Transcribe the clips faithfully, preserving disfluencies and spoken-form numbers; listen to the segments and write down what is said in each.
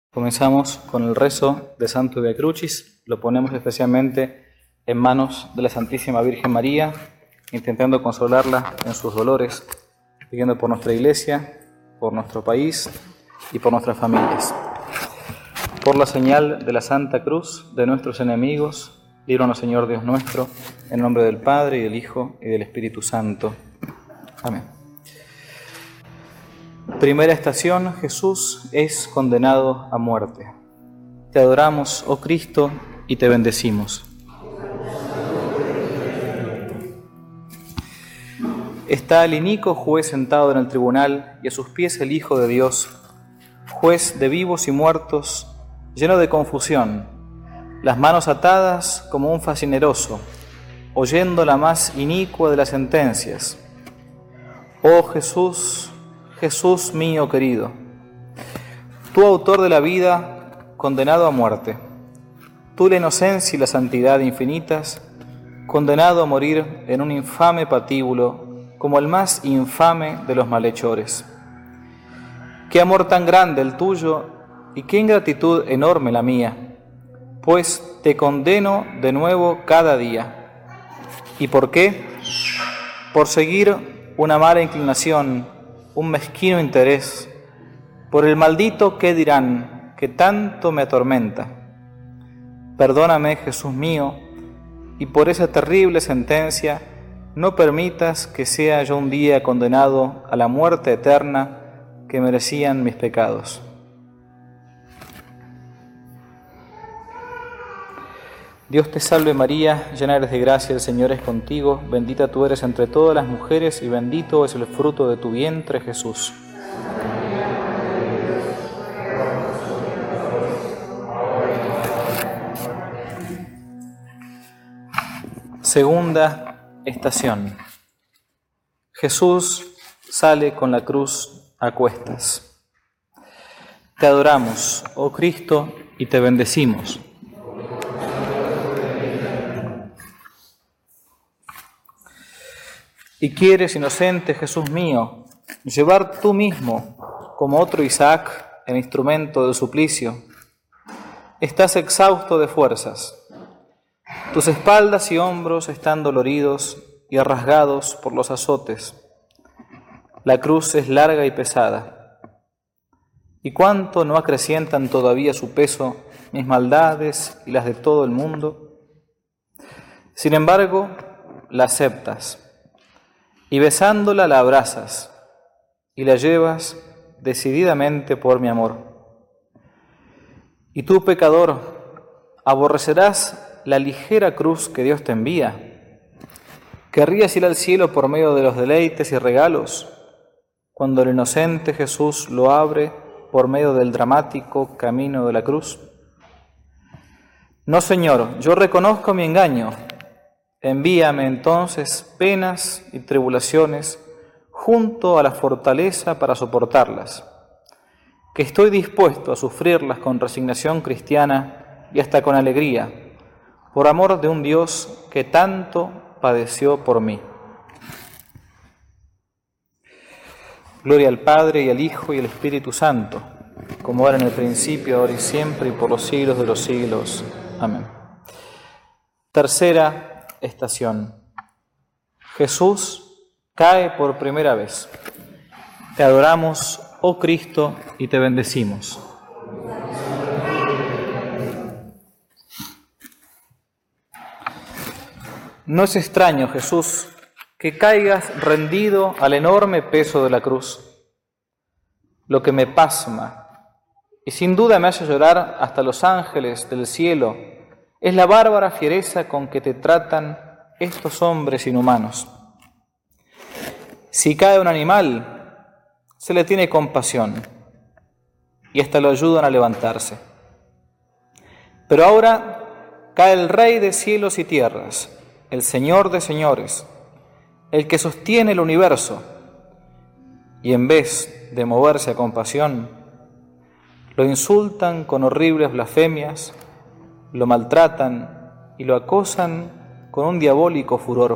Comenzamos con el rezo de Santo Via Crucis. Lo ponemos especialmente en manos de la Santísima Virgen María, intentando consolarla en sus dolores, pidiendo por nuestra Iglesia, por nuestro país y por nuestras familias. Por la señal de la Santa Cruz de nuestros enemigos, líbranos, Señor Dios nuestro, en nombre del Padre, y del Hijo, y del Espíritu Santo. Amén. Primera estación: Jesús es condenado a muerte. Te adoramos, oh Cristo, y te bendecimos. Está el inico juez sentado en el tribunal, y a sus pies el Hijo de Dios, juez de vivos y muertos, lleno de confusión, las manos atadas como un facineroso, oyendo la más inicua de las sentencias. Oh Jesús, Jesús mío querido, tú autor de la vida, condenado a muerte, tú la inocencia y la santidad infinitas, condenado a morir en un infame patíbulo como el más infame de los malhechores. Qué amor tan grande el tuyo y qué ingratitud enorme la mía, pues te condeno de nuevo cada día. ¿Y por qué? Por seguir una mala inclinación, un mezquino interés, por el maldito qué dirán que tanto me atormenta. Perdóname, Jesús mío, y por esa terrible sentencia no permitas que sea yo un día condenado a la muerte eterna que merecían mis pecados. Dios te salve María, llena eres de gracia, el Señor es contigo, bendita tú eres entre todas las mujeres y bendito es el fruto de tu vientre, Jesús. Segunda estación: Jesús sale con la cruz a cuestas. Te adoramos, oh Cristo, y te bendecimos. Y quieres, inocente Jesús mío, llevar tú mismo, como otro Isaac, el instrumento del suplicio. Estás exhausto de fuerzas. Tus espaldas y hombros están doloridos y rasgados por los azotes. La cruz es larga y pesada. ¿Y cuánto no acrecientan todavía su peso mis maldades y las de todo el mundo? Sin embargo, la aceptas. Y besándola la abrazas y la llevas decididamente por mi amor. Y tú, pecador, aborrecerás la ligera cruz que Dios te envía. ¿Querrías ir al cielo por medio de los deleites y regalos, cuando el inocente Jesús lo abre por medio del dramático camino de la cruz? No, Señor, yo reconozco mi engaño. Envíame entonces penas y tribulaciones junto a la fortaleza para soportarlas, que estoy dispuesto a sufrirlas con resignación cristiana y hasta con alegría, por amor de un Dios que tanto padeció por mí. Gloria al Padre, y al Hijo, y al Espíritu Santo, como era en el principio, ahora y siempre, y por los siglos de los siglos. Amén. Tercera estación: Jesús cae por primera vez. Te adoramos, oh Cristo, y te bendecimos. No es extraño, Jesús, que caigas rendido al enorme peso de la cruz. Lo que me pasma, y sin duda me hace llorar hasta los ángeles del cielo, es la bárbara fiereza con que te tratan estos hombres inhumanos. Si cae un animal, se le tiene compasión y hasta lo ayudan a levantarse. Pero ahora cae el Rey de cielos y tierras, el Señor de señores, el que sostiene el universo, y en vez de moverse a compasión, lo insultan con horribles blasfemias, lo maltratan y lo acosan con un diabólico furor.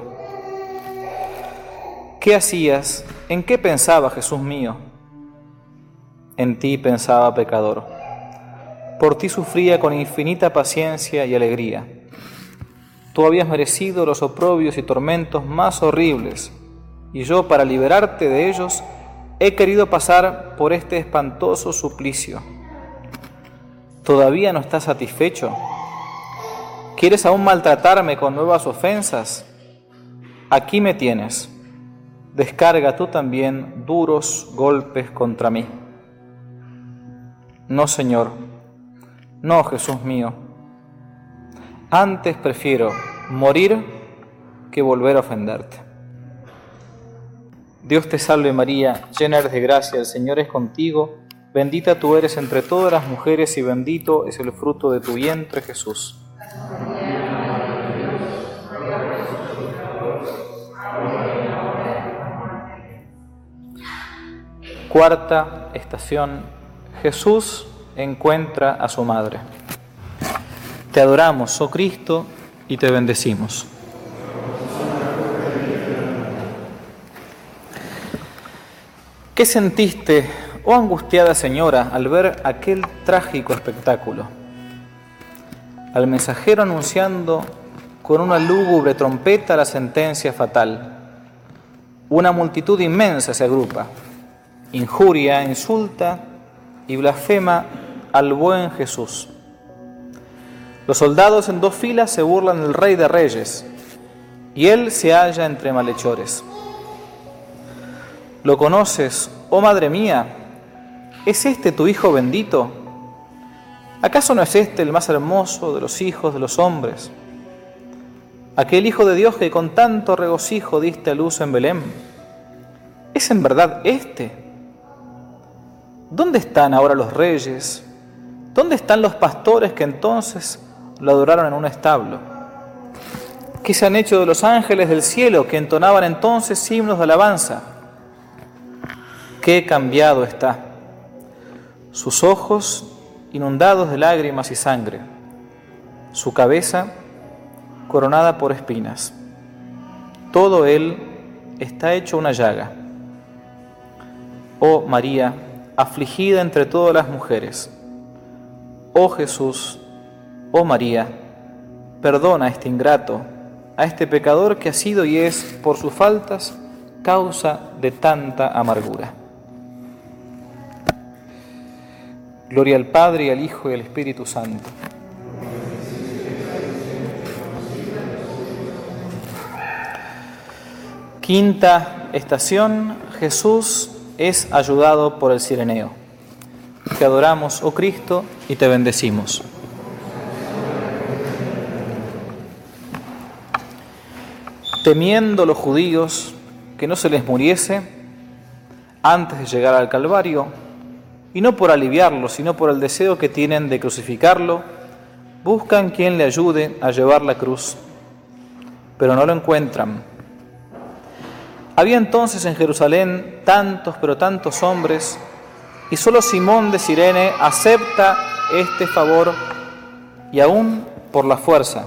¿Qué hacías? ¿En qué pensaba, Jesús mío? En ti pensaba, pecador. por ti sufría con infinita paciencia y alegría. Tú habías merecido los oprobios y tormentos más horribles, y yo, para liberarte de ellos, he querido pasar por este espantoso suplicio. ¿Todavía no estás satisfecho? ¿Quieres aún maltratarme con nuevas ofensas? Aquí me tienes. Descarga tú también duros golpes contra mí. No, Señor, no, Jesús mío. Antes prefiero morir que volver a ofenderte. Dios te salve María, llena eres de gracia, el Señor es contigo. Bendita tú eres entre todas las mujeres y bendito es el fruto de tu vientre, Jesús. Cuarta estación: Jesús encuentra a su madre. Te adoramos, oh Cristo, y te bendecimos. ¿Qué sentiste, oh angustiada señora, al ver aquel trágico espectáculo? Al mensajero anunciando con una lúgubre trompeta la sentencia fatal. Una multitud inmensa se agrupa, injuria, insulta y blasfema al buen Jesús. Los soldados en dos filas se burlan del Rey de Reyes, y él se halla entre malhechores. ¿Lo conoces, oh madre mía? ¿Es este tu hijo bendito? ¿Acaso no es este el más hermoso de los hijos de los hombres? Aquel Hijo de Dios que con tanto regocijo diste a luz en Belén. ¿Es en verdad este? ¿Dónde están ahora los reyes? ¿Dónde están los pastores que entonces lo adoraron en un establo? ¿Qué se han hecho de los ángeles del cielo que entonaban entonces himnos de alabanza? ¡Qué cambiado está! Sus ojos inundados de lágrimas y sangre, su cabeza coronada por espinas. Todo él está hecho una llaga. Oh María, afligida entre todas las mujeres. Oh Jesús, oh María, perdona a este ingrato, a este pecador que ha sido y es, por sus faltas, causa de tanta amargura. Gloria al Padre, y al Hijo, y al Espíritu Santo. Quinta estación: Jesús es ayudado por el Cireneo. Te adoramos, oh Cristo, y te bendecimos. Temiendo los judíos que no se les muriese antes de llegar al Calvario, y no por aliviarlo, sino por el deseo que tienen de crucificarlo, buscan quien le ayude a llevar la cruz, pero no lo encuentran. Había entonces en Jerusalén tantos, pero tantos hombres, y solo Simón de Cirene acepta este favor, y aún por la fuerza.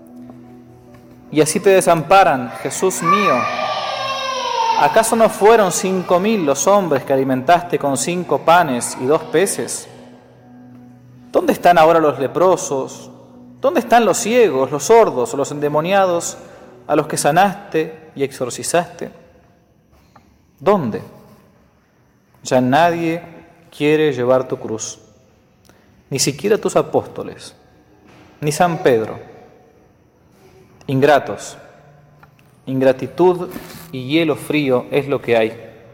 Y así te desamparan, Jesús mío. ¿Acaso no fueron cinco mil los hombres que alimentaste con cinco panes y dos peces? ¿Dónde están ahora los leprosos? ¿Dónde están los ciegos, los sordos o los endemoniados a los que sanaste y exorcizaste? ¿Dónde? Ya nadie quiere llevar tu cruz, ni siquiera tus apóstoles, ni San Pedro. Ingratos, ingratitud y hielo frío es lo que hay.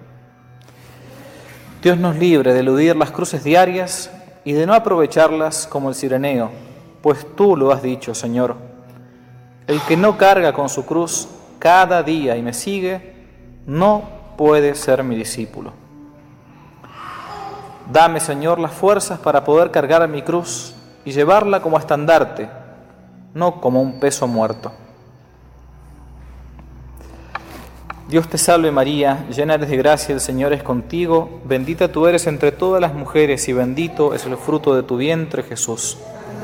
Dios nos libre de eludir las cruces diarias y de no aprovecharlas como el cireneo, pues tú lo has dicho, Señor. El que no carga con su cruz cada día y me sigue, no puede ser mi discípulo. Dame, Señor, las fuerzas para poder cargar mi cruz y llevarla como estandarte, no como un peso muerto. Dios te salve María, llena eres de gracia, el Señor es contigo, bendita tú eres entre todas las mujeres y bendito es el fruto de tu vientre, Jesús.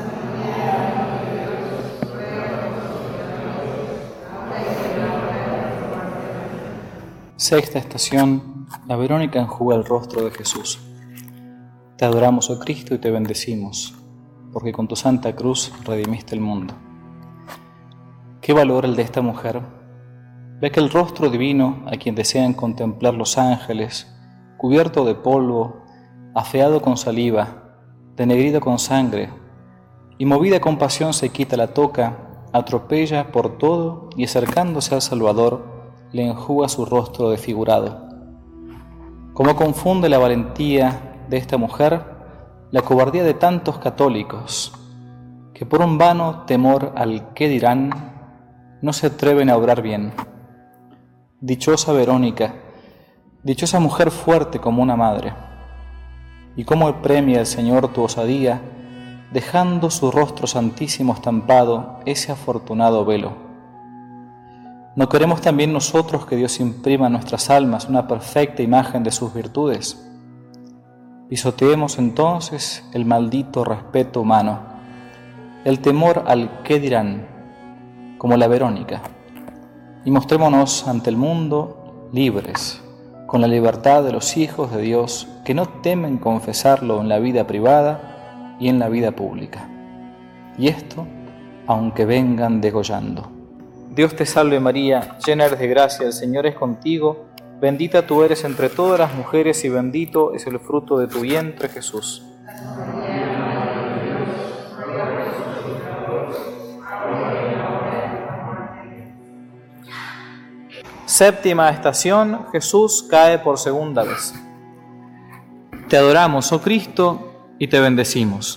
Sexta estación: la Verónica enjuga el rostro de Jesús. Te adoramos, oh Cristo, y te bendecimos. porque con tu santa cruz redimiste el mundo. ¿Qué valor el de esta mujer? Ve que el rostro divino, a quien desean contemplar los ángeles, cubierto de polvo, afeado con saliva, denegrido con sangre, y movida con pasión se quita la toca, atropella por todo y acercándose al Salvador, le enjuga su rostro desfigurado. Cómo confunde la valentía de esta mujer la cobardía de tantos católicos, que por un vano temor al qué dirán, no se atreven a obrar bien. Dichosa Verónica, dichosa mujer fuerte como una madre, y cómo premia el Señor tu osadía, dejando su rostro santísimo estampado ese afortunado velo. ¿No queremos también nosotros que Dios imprima en nuestras almas una perfecta imagen de sus virtudes? Pisoteemos entonces el maldito respeto humano, el temor al qué dirán, como la Verónica, y mostrémonos ante el mundo libres, con la libertad de los hijos de Dios que no temen confesarlo en la vida privada y en la vida pública. Y esto, aunque vengan degollando. Dios te salve María, llena eres de gracia, el Señor es contigo, bendita tú eres entre todas las mujeres y bendito es el fruto de tu vientre, Jesús. Séptima estación, Jesús cae por segunda vez. Te adoramos, oh Cristo, y te bendecimos.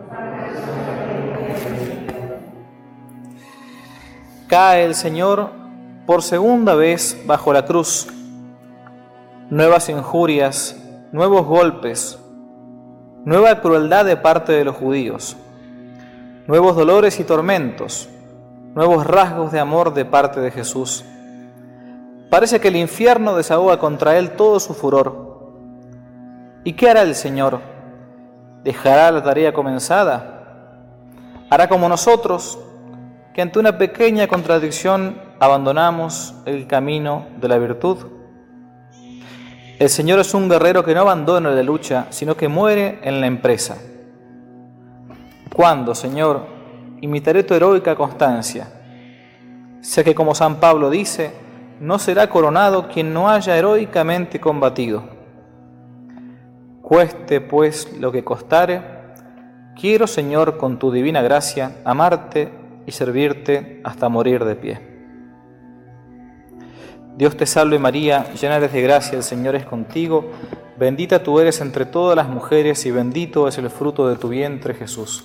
Cae el Señor por segunda vez bajo la cruz. Nuevas injurias, nuevos golpes, nueva crueldad de parte de los judíos, nuevos dolores y tormentos, nuevos rasgos de amor de parte de Jesús. Parece que el infierno desahoga contra él todo su furor. ¿Y qué hará el Señor? ¿Dejará la tarea comenzada? ¿Hará como nosotros, que ante una pequeña contradicción abandonamos el camino de la virtud? El Señor es un guerrero que no abandona la lucha, sino que muere en la empresa. ¿Cuándo, Señor, imitaré tu heroica constancia? Sé que, como San Pablo dice, no será coronado quien no haya heroicamente combatido. Cueste, pues, lo que costare, quiero, Señor, con tu divina gracia, amarte y servirte hasta morir de pie. Dios te salve María, llena eres de gracia, el Señor es contigo, bendita tú eres entre todas las mujeres y bendito es el fruto de tu vientre, Jesús.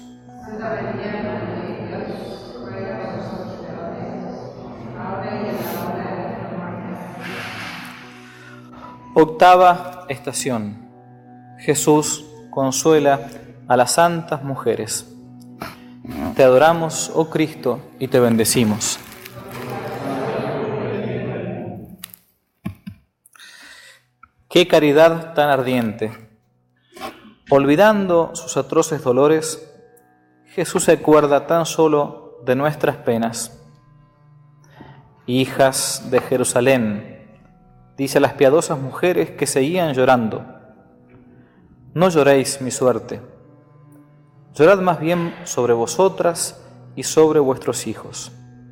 Octava estación. Jesús consuela a las santas mujeres. Te adoramos, oh Cristo, y te bendecimos. ¡Qué caridad tan ardiente! Olvidando sus atroces dolores, Jesús se acuerda tan solo de nuestras penas. Hijas de Jerusalén, dice a las piadosas mujeres que seguían llorando, no lloréis mi suerte, llorad más bien sobre vosotras y sobre vuestros hijos.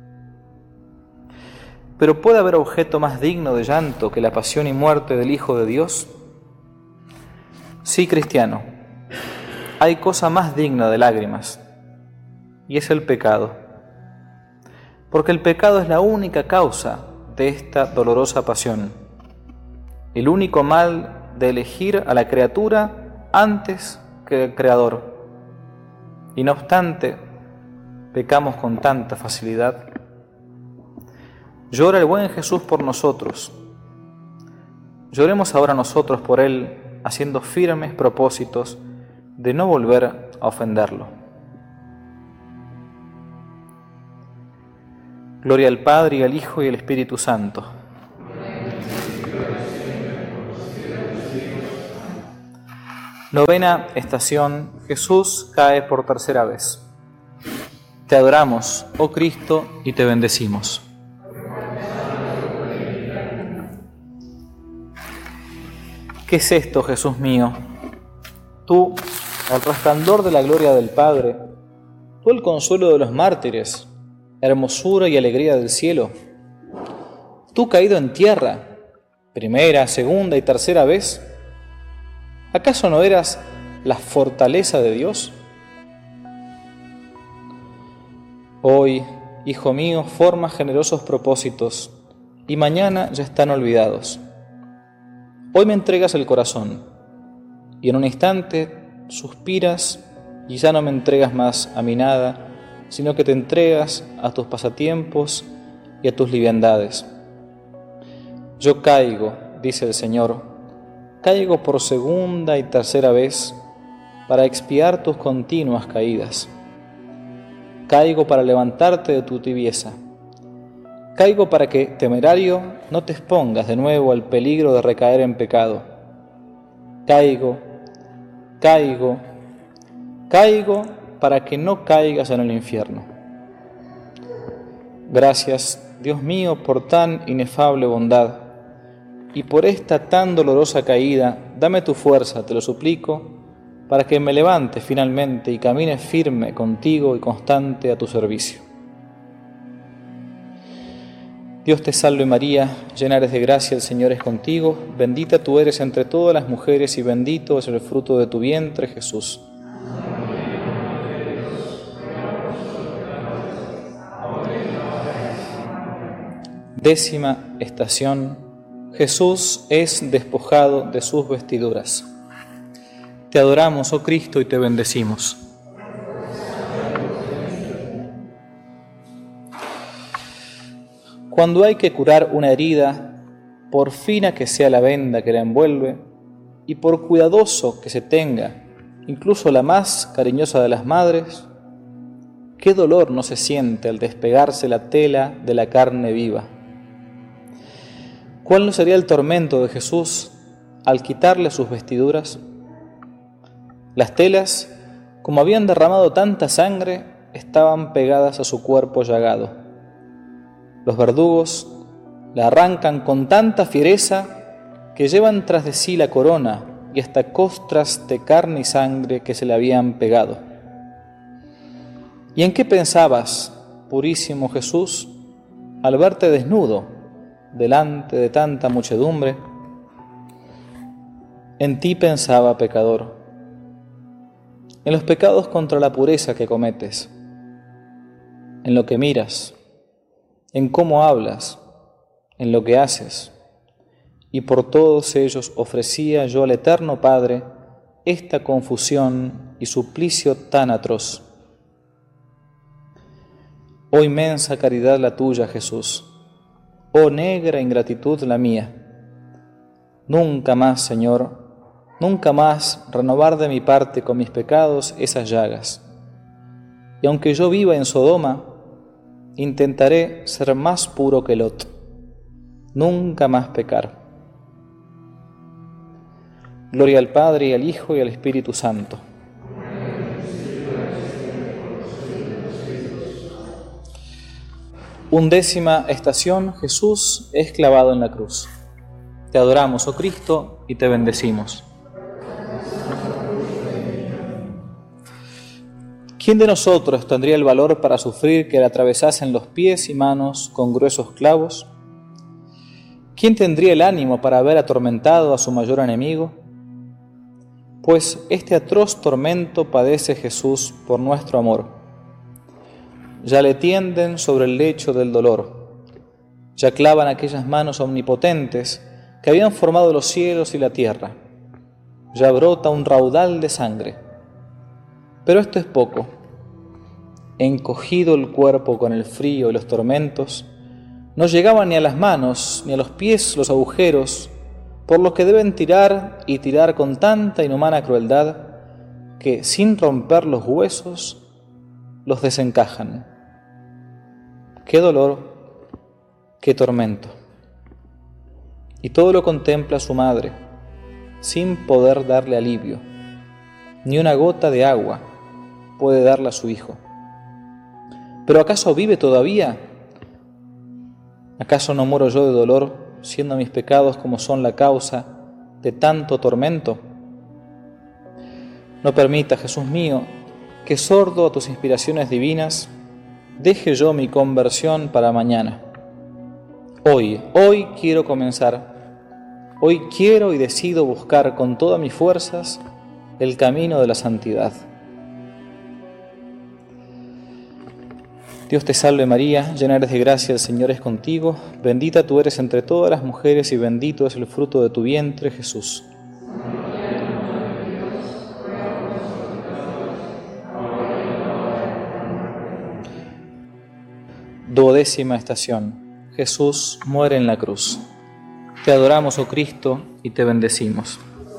¿Pero puede haber objeto más digno de llanto que la pasión y muerte del Hijo de Dios? Sí, cristiano, hay cosa más digna de lágrimas, y es el pecado, porque el pecado es la única causa de esta dolorosa pasión, el único mal de elegir a la criatura antes que el Creador. Y no obstante, pecamos con tanta facilidad. Llora el buen Jesús por nosotros. Lloremos ahora nosotros por Él, haciendo firmes propósitos de no volver a ofenderlo. Gloria al Padre, y al Hijo, y al Espíritu Santo. Novena estación. Jesús cae por tercera vez. Te adoramos, oh Cristo, y te bendecimos. ¿Qué es esto, Jesús mío? Tú, el resplandor de la gloria del Padre, tú el consuelo de los mártires, hermosura y alegría del cielo. Tú caído en tierra, primera, segunda y tercera vez, ¿acaso no eras la fortaleza de Dios? Hoy, hijo mío, formas generosos propósitos y mañana ya están olvidados. Hoy me entregas el corazón y en un instante suspiras y ya no me entregas más a mi nada, sino que te entregas a tus pasatiempos y a tus liviandades. Yo caigo, dice el Señor, caigo por segunda y tercera vez para expiar tus continuas caídas. Caigo para levantarte de tu tibieza. Caigo para que, temerario, no te expongas de nuevo al peligro de recaer en pecado. Caigo, caigo, caigo para que no caigas en el infierno. Gracias, Dios mío, por tan inefable bondad, y por esta tan dolorosa caída, dame tu fuerza, te lo suplico, para que me levante finalmente y camine firme contigo y constante a tu servicio. Dios te salve María, llena eres de gracia, el Señor es contigo, bendita tú eres entre todas las mujeres y bendito es el fruto de tu vientre, Jesús. Décima estación. Jesús es despojado de sus vestiduras. Te adoramos, oh Cristo, y te bendecimos. Cuando hay que curar una herida, por fina que sea la venda que la envuelve, y por cuidadoso que se tenga, incluso la más cariñosa de las madres, qué dolor no se siente al despegarse la tela de la carne viva. ¿Cuál no sería el tormento de Jesús al quitarle sus vestiduras? Las telas, como habían derramado tanta sangre, estaban pegadas a su cuerpo llagado. Los verdugos la arrancan con tanta fiereza que llevan tras de sí la corona y hasta costras de carne y sangre que se le habían pegado. ¿Y en qué pensabas, purísimo Jesús, al verte desnudo delante de tanta muchedumbre? En ti pensaba, pecador, en los pecados contra la pureza que cometes, en lo que miras, en cómo hablas, en lo que haces, y por todos ellos ofrecía yo al Eterno Padre esta confusión y suplicio tan atroz. Oh inmensa caridad la tuya, Jesús, oh negra ingratitud la mía. Nunca más, Señor, nunca más renovar de mi parte con mis pecados esas llagas. Y aunque yo viva en Sodoma, intentaré ser más puro que Lot, nunca más pecar. Gloria al Padre, y al Hijo, y al Espíritu Santo. Undécima estación. Jesús es clavado en la cruz. Te adoramos, oh Cristo, y te bendecimos. ¿Quién de nosotros tendría el valor para sufrir que le atravesasen los pies y manos con gruesos clavos? ¿Quién tendría el ánimo para haber atormentado a su mayor enemigo? Pues este atroz tormento padece Jesús por nuestro amor. Ya le tienden sobre el lecho del dolor, ya clavan aquellas manos omnipotentes que habían formado los cielos y la tierra, ya brota un raudal de sangre. Pero esto es poco. Encogido el cuerpo con el frío y los tormentos, no llegaban ni a las manos ni a los pies los agujeros por los que deben tirar y tirar con tanta inhumana crueldad que, sin romper los huesos, los desencajan. Qué dolor, qué tormento. Y todo lo contempla su madre, sin poder darle alivio. Ni una gota de agua puede darle a su hijo. ¿Pero acaso vive todavía? ¿Acaso no muero yo de dolor, siendo mis pecados como son la causa de tanto tormento? No permita, Jesús mío, que sordo a tus inspiraciones divinas, deje yo mi conversión para mañana. Hoy, hoy quiero comenzar. Hoy quiero y decido buscar con todas mis fuerzas el camino de la santidad. Dios te salve María, llena eres de gracia, el Señor es contigo, bendita tú eres entre todas las mujeres y bendito es el fruto de tu vientre, Jesús. Duodécima estación. Jesús muere en la cruz. Te adoramos, oh Cristo, y te bendecimos.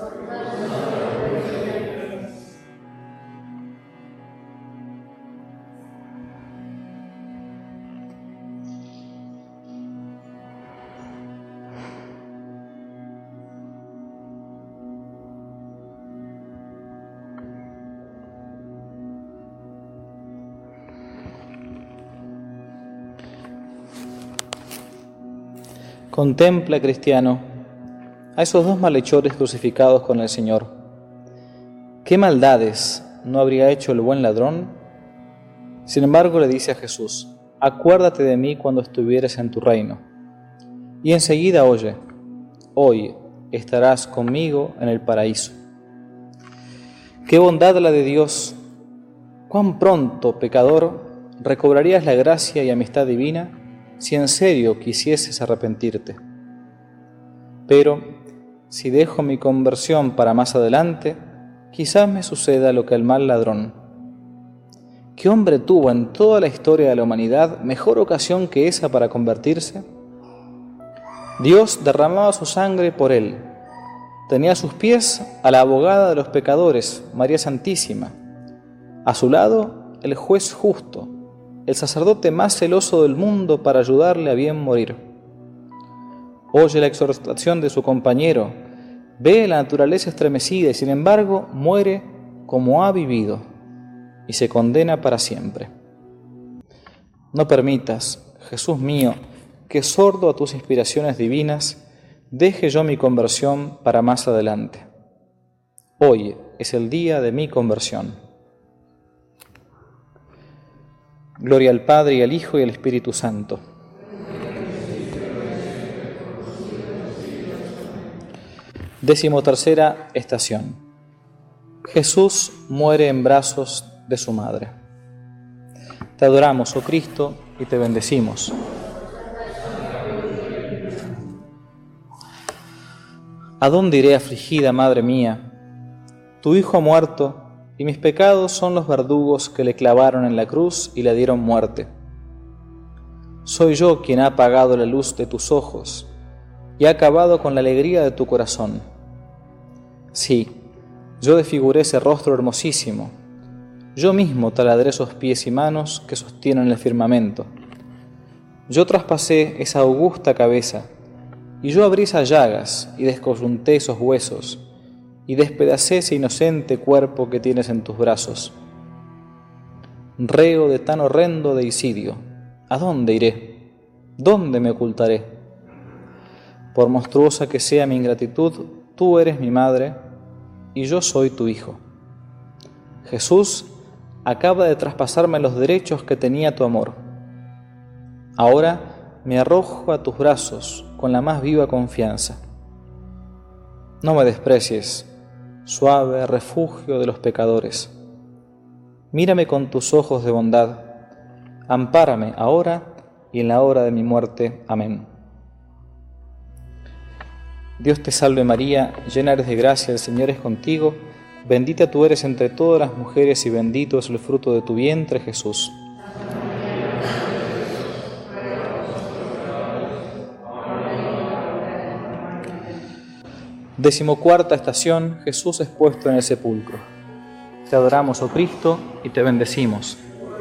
Contempla, cristiano, a esos dos malhechores crucificados con el Señor. ¿Qué maldades no habría hecho el buen ladrón? Sin embargo, le dice a Jesús: acuérdate de mí cuando estuvieres en tu reino. Y enseguida oye: hoy estarás conmigo en el paraíso. ¡Qué bondad la de Dios! ¡Cuán pronto, pecador, recobrarías la gracia y amistad divina si en serio quisieses arrepentirte! Pero, si dejo mi conversión para más adelante, quizás me suceda lo que al mal ladrón. ¿Qué hombre tuvo en toda la historia de la humanidad mejor ocasión que esa para convertirse? Dios derramaba su sangre por él. Tenía a sus pies a la abogada de los pecadores, María Santísima. A su lado, el juez justo, el sacerdote más celoso del mundo para ayudarle a bien morir. Oye la exhortación de su compañero, ve la naturaleza estremecida y sin embargo muere como ha vivido y se condena para siempre. No permitas, Jesús mío, que sordo a tus inspiraciones divinas, deje yo mi conversión para más adelante. Hoy es el día de mi conversión. Gloria al Padre, y al Hijo, y al Espíritu Santo. Décimo tercera estación. Jesús muere en brazos de su madre. Te adoramos, oh Cristo, y te bendecimos. ¿A dónde iré afligida, madre mía? Tu Hijo ha muerto, y mis pecados son los verdugos que le clavaron en la cruz y le dieron muerte. Soy yo quien ha apagado la luz de tus ojos y ha acabado con la alegría de tu corazón. Sí, yo desfiguré ese rostro hermosísimo, yo mismo taladré esos pies y manos que sostienen el firmamento. Yo traspasé esa augusta cabeza, y yo abrí esas llagas y descoyunté esos huesos, y despedacé ese inocente cuerpo que tienes en tus brazos. Reo de tan horrendo deicidio, ¿a dónde iré? ¿Dónde me ocultaré? Por monstruosa que sea mi ingratitud, tú eres mi madre y yo soy tu hijo. Jesús acaba de traspasarme los derechos que tenía tu amor. Ahora me arrojo a tus brazos con la más viva confianza. No me desprecies, suave refugio de los pecadores. Mírame con tus ojos de bondad, ampárame ahora y en la hora de mi muerte. Amén. Dios te salve María, llena eres de gracia, el Señor es contigo, bendita tú eres entre todas las mujeres y bendito es el fruto de tu vientre, Jesús. Decimocuarta estación. Jesús es puesto en el sepulcro. Te adoramos, oh Cristo, y te bendecimos.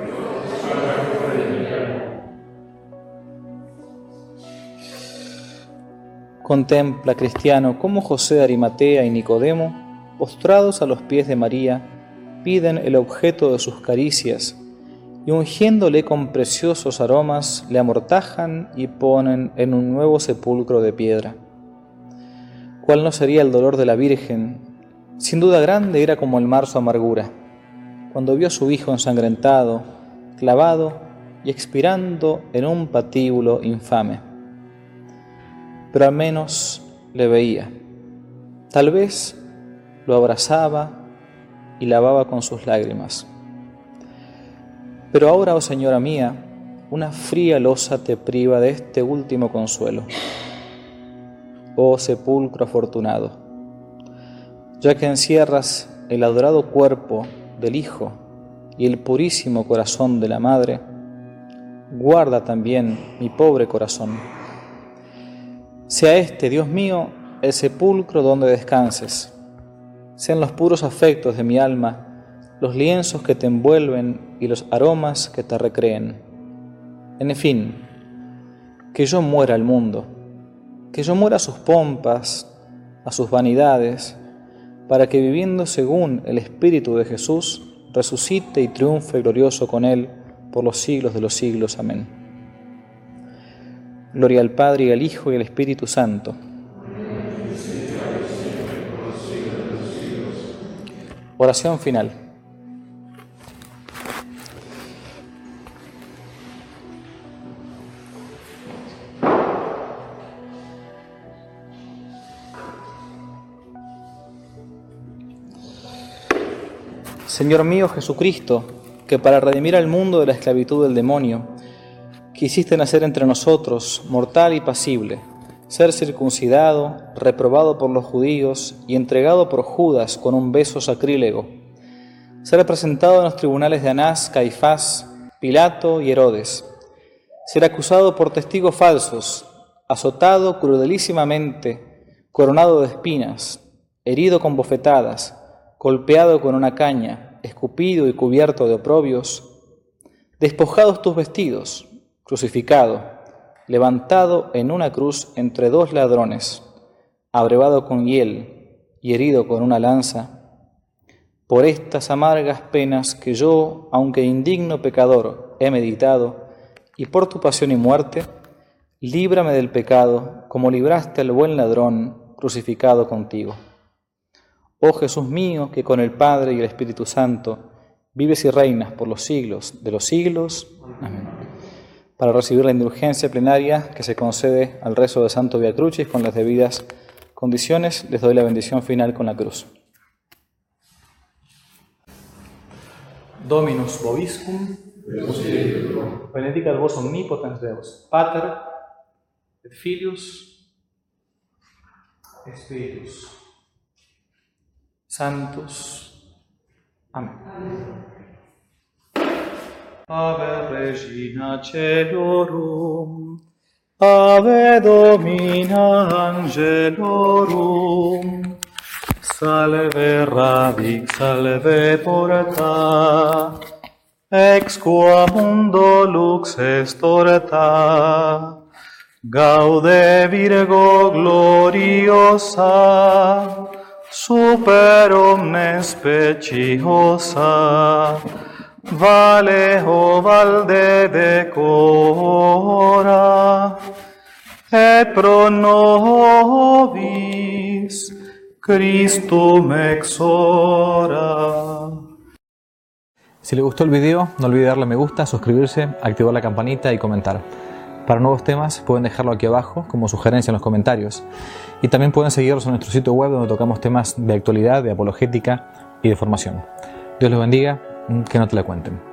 Contempla, cristiano, cómo José de Arimatea y Nicodemo, postrados a los pies de María, piden el objeto de sus caricias y ungiéndole con preciosos aromas, le amortajan y ponen en un nuevo sepulcro de piedra. ¿Cuál no sería el dolor de la Virgen Sin duda grande era como el mar su amargura, cuando vio a su hijo ensangrentado, clavado y expirando en un patíbulo infame. Pero al menos le veía. Tal vez lo abrazaba y lavaba con sus lágrimas. Pero ahora, oh Señora mía, una fría losa te priva de este último consuelo. Oh sepulcro afortunado, ya que encierras el adorado cuerpo del Hijo y el purísimo corazón de la Madre, guarda también mi pobre corazón. Sea este, Dios mío, el sepulcro donde descanses. Sean los puros afectos de mi alma, los lienzos que te envuelven y los aromas que te recreen. En fin, que yo muera al mundo, que yo muera a sus pompas, a sus vanidades, para que viviendo según el Espíritu de Jesús, resucite y triunfe glorioso con Él por los siglos de los siglos. Amén. Gloria al Padre, y al Hijo, y al Espíritu Santo. Oración final. Señor mío Jesucristo, que para redimir al mundo de la esclavitud del demonio, quisiste nacer entre nosotros, mortal y pasible, ser circuncidado, reprobado por los judíos y entregado por Judas con un beso sacrílego, ser presentado en los tribunales de Anás, Caifás, Pilato y Herodes, ser acusado por testigos falsos, azotado crudelísimamente, coronado de espinas, herido con bofetadas, golpeado con una caña, escupido y cubierto de oprobios, despojados tus vestidos, crucificado, levantado en una cruz entre dos ladrones, abrevado con hiel y herido con una lanza, por estas amargas penas que yo, aunque indigno pecador, he meditado, y por tu pasión y muerte, líbrame del pecado, como libraste al buen ladrón crucificado contigo. Oh Jesús mío, que con el Padre y el Espíritu Santo vives y reinas por los siglos de los siglos. Amén. Para recibir la indulgencia plenaria que se concede al rezo de Santo Via Crucis con las debidas condiciones, les doy la bendición final con la cruz. Dominus vobiscum, benedicat vos omnipotens Deus, Pater et Filius, Spiritus Sanctus. Amén. Ave Regina Caelorum, Ave Domina Angelorum, Salve radix, salve porta, ex qua mundo lux est orta, Gaude Virgo gloriosa, super omnes speciosa, vale o valde decora, et pro nobis Christum exora. Si le gustó el video, no olvide darle me gusta, suscribirse, activar la campanita y comentar. Para nuevos temas pueden dejarlo aquí abajo como sugerencia en los comentarios. Y también pueden seguirnos en nuestro sitio web donde tocamos temas de actualidad, de apologética y de formación. Dios los bendiga, que no te la cuenten.